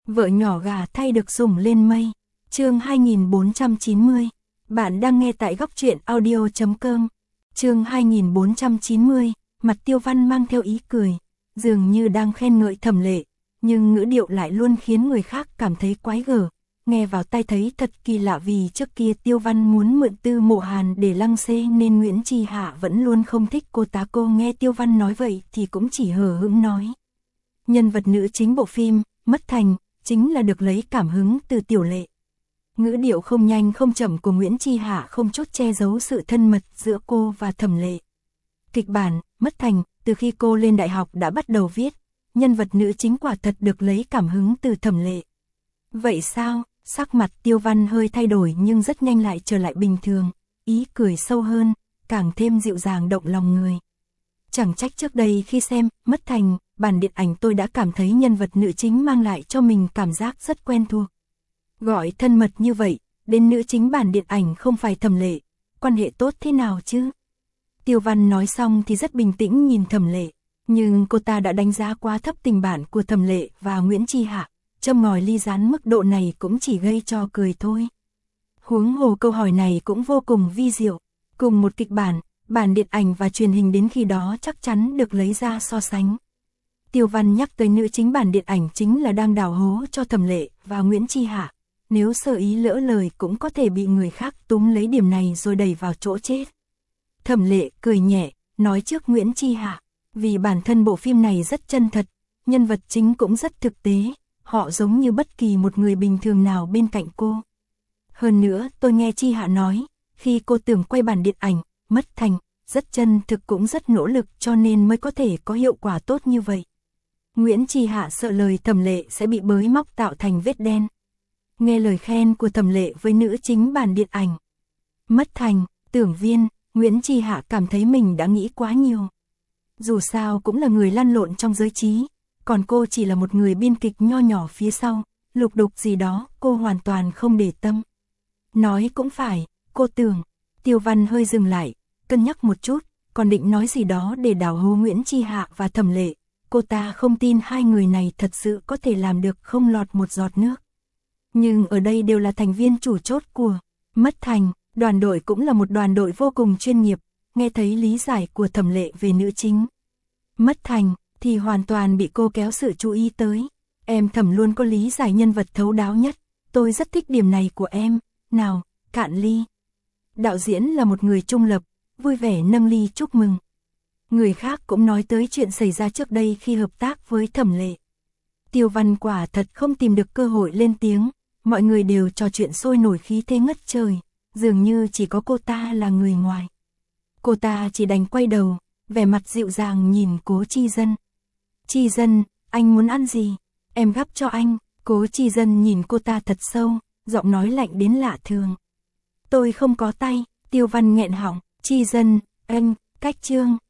Vợ nhỏ gà thay được sủng lên mây. Chương 2490. Bạn đang nghe tại góc truyện audio.com. Chương 2490. Mặt Tiêu Văn mang theo ý cười, dường như đang khen ngợi Thẩm Lệ, nhưng ngữ điệu lại luôn khiến người khác cảm thấy quái gở. Nghe vào tai thấy thật kỳ lạ, vì trước kia Tiêu Văn muốn mượn Tư Mộ Hàn để lăng xê nên Nguyễn Chi Hạ vẫn luôn không thích cô tá. Cô nghe Tiêu Văn nói vậy thì cũng chỉ hờ hững nói. Nhân vật nữ chính bộ phim Mất Thành chính là được lấy cảm hứng từ Tiểu Lệ. Ngữ điệu không nhanh không chậm của Nguyễn Chi Hạ không chút che giấu sự thân mật giữa cô và Thẩm Lệ. Kịch bản Mất Thành từ khi cô lên đại học đã bắt đầu viết, nhân vật nữ chính quả thật được lấy cảm hứng từ Thẩm Lệ. Vậy sao? Sắc mặt Tiêu Văn hơi thay đổi nhưng rất nhanh lại trở lại bình thường, ý cười sâu hơn, càng thêm dịu dàng động lòng người. Chẳng trách trước đây khi xem Mất Thành, bản điện ảnh tôi đã cảm thấy nhân vật nữ chính mang lại cho mình cảm giác rất quen thuộc. Gọi thân mật như vậy, đến nữ chính bản điện ảnh không phải Thẩm Lệ, quan hệ tốt thế nào chứ? Tiêu Văn nói xong thì rất bình tĩnh nhìn Thẩm Lệ, nhưng cô ta đã đánh giá quá thấp tình bạn của Thẩm Lệ và Nguyễn Chi Hạ, châm ngòi ly gián mức độ này cũng chỉ gây cho cười thôi. Huống hồ câu hỏi này cũng vô cùng vi diệu, cùng một kịch bản, bản điện ảnh và truyền hình đến khi đó chắc chắn được lấy ra so sánh. Tiêu Văn nhắc tới nữ chính bản điện ảnh chính là đang đào hố cho Thẩm Lệ và Nguyễn Chi Hạ, nếu sơ ý lỡ lời cũng có thể bị người khác túm lấy điểm này rồi đẩy vào chỗ chết. Thẩm Lệ cười nhẹ, nói trước Nguyễn Chi Hạ, vì bản thân bộ phim này rất chân thật, nhân vật chính cũng rất thực tế, họ giống như bất kỳ một người bình thường nào bên cạnh cô. Hơn nữa tôi nghe Chi Hạ nói, khi cô tưởng quay bản điện ảnh Mất Thành, rất chân thực cũng rất nỗ lực cho nên mới có thể có hiệu quả tốt như vậy. Nguyễn Chi Hạ sợ lời Thẩm Lệ sẽ bị bới móc tạo thành vết đen. Nghe lời khen của Thẩm Lệ với nữ chính bản điện ảnh Mất Thành, tưởng viên, Nguyễn Chi Hạ cảm thấy mình đã nghĩ quá nhiều. Dù sao cũng là người lăn lộn trong giới trí, còn cô chỉ là một người biên kịch nho nhỏ phía sau, lục đục gì đó cô hoàn toàn không để tâm. Nói cũng phải, cô tưởng. Tiêu Văn hơi dừng lại, cân nhắc một chút, còn định nói gì đó để đào hố Nguyễn Chi Hạ và Thẩm Lệ. Cô ta không tin hai người này thật sự có thể làm được không lọt một giọt nước. Nhưng ở đây đều là thành viên chủ chốt của Mất Thành, đoàn đội cũng là một đoàn đội vô cùng chuyên nghiệp, nghe thấy lý giải của Thẩm Lệ về nữ chính Mất Thành thì hoàn toàn bị cô kéo sự chú ý tới. Em Thẩm luôn có lý giải nhân vật thấu đáo nhất, tôi rất thích điểm này của em, nào, cạn ly. Đạo diễn là một người trung lập, vui vẻ nâng ly chúc mừng. Người khác cũng nói tới chuyện xảy ra trước đây khi hợp tác với Thẩm Lệ. Tiêu Văn quả thật không tìm được cơ hội lên tiếng, mọi người đều trò chuyện sôi nổi khí thế ngất trời, dường như chỉ có cô ta là người ngoài. Cô ta chỉ đành quay đầu, vẻ mặt dịu dàng nhìn Cố Chi Dân. Chi Dân, anh muốn ăn gì? Em gắp cho anh. Cố Chi Dân nhìn cô ta thật sâu, giọng nói lạnh đến lạ thường. Tôi không có tay. Tiêu Văn nghẹn họng. Chi Dân, anh, cách chương.